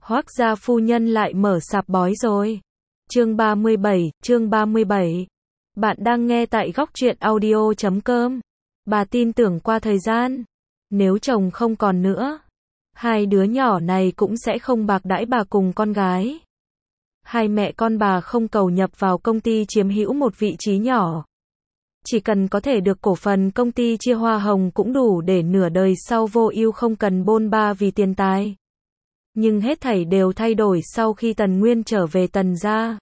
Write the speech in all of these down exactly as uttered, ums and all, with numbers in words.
Hoác gia phu nhân lại mở sạp bói rồi. Chương ba mươi bảy, chương ba mươi bảy. Bạn đang nghe tại góc truyện audio chấm com. Bà tin tưởng qua thời gian, nếu chồng không còn nữa, hai đứa nhỏ này cũng sẽ không bạc đãi bà cùng con gái. Hai mẹ con bà không cầu nhập vào công ty chiếm hữu một vị trí nhỏ. Chỉ cần có thể được cổ phần công ty chia hoa hồng cũng đủ để nửa đời sau vô ưu không cần bôn ba vì tiền tài. Nhưng hết thảy đều thay đổi sau khi Tần Nguyên trở về Tần gia.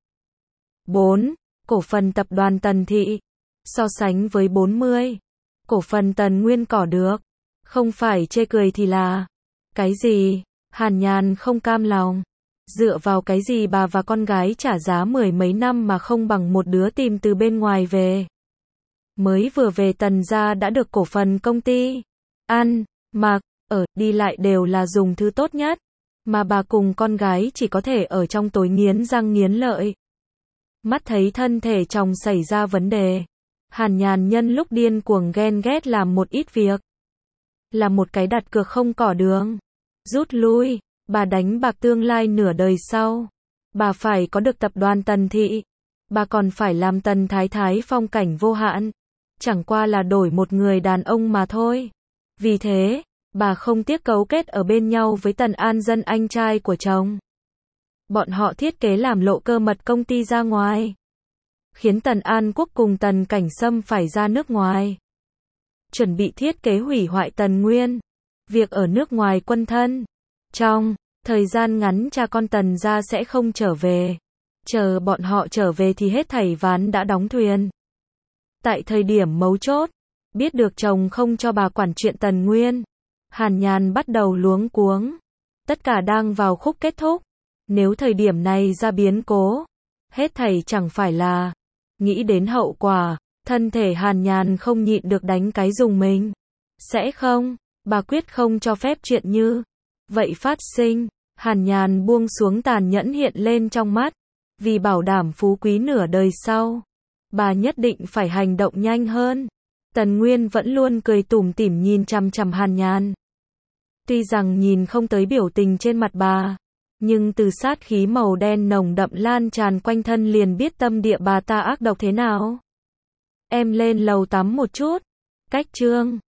bốn. Cổ phần tập đoàn Tần Thị. So sánh với bốn mươi, cổ phần Tần Nguyên cỏ được. Không phải chê cười thì là. Cái gì? Hàn Nhàn không cam lòng. Dựa vào cái gì bà và con gái trả giá mười mấy năm mà không bằng một đứa tìm từ bên ngoài về. Mới vừa về Tần gia đã được cổ phần công ty. Ăn, mặc, ở, đi lại đều là dùng thứ tốt nhất. Mà bà cùng con gái chỉ có thể ở trong tối nghiến răng nghiến lợi. Mắt thấy thân thể chồng xảy ra vấn đề. Hàn Nhàn nhân lúc điên cuồng ghen ghét làm một ít việc. Là một cái đặt cược không cỏ đường. Rút lui, bà đánh bạc tương lai nửa đời sau. Bà phải có được tập đoàn Tần Thị. Bà còn phải làm Tần Thái Thái phong cảnh vô hạn. Chẳng qua là đổi một người đàn ông mà thôi. Vì thế, bà không tiếc cấu kết ở bên nhau với Tần An Dân anh trai của chồng. Bọn họ thiết kế làm lộ cơ mật công ty ra ngoài. Khiến Tần An Quốc cùng Tần Cảnh Sâm phải ra nước ngoài. Chuẩn bị thiết kế hủy hoại Tần Nguyên. Việc ở nước ngoài quân thân. Trong thời gian ngắn cha con Tần gia sẽ không trở về. Chờ bọn họ trở về thì hết thảy ván đã đóng thuyền. Tại thời điểm mấu chốt, biết được chồng không cho bà quản chuyện Tần Nguyên. Hàn Nhàn bắt đầu luống cuống. Tất cả đang vào khúc kết thúc. Nếu thời điểm này ra biến cố, hết thảy chẳng phải là. Nghĩ đến hậu quả, thân thể Hàn Nhàn không nhịn được đánh cái dùng mình. Sẽ không, bà quyết không cho phép chuyện như vậy phát sinh. Hàn Nhàn buông xuống tàn nhẫn hiện lên trong mắt. Vì bảo đảm phú quý nửa đời sau, bà nhất định phải hành động nhanh hơn. Tần Nguyên vẫn luôn cười tủm tỉm nhìn chằm chằm Hàn Nhàn. Tuy rằng nhìn không tới biểu tình trên mặt bà, nhưng từ sát khí màu đen nồng đậm lan tràn quanh thân liền biết tâm địa bà ta ác độc thế nào. Em lên lầu tắm một chút. Cách chương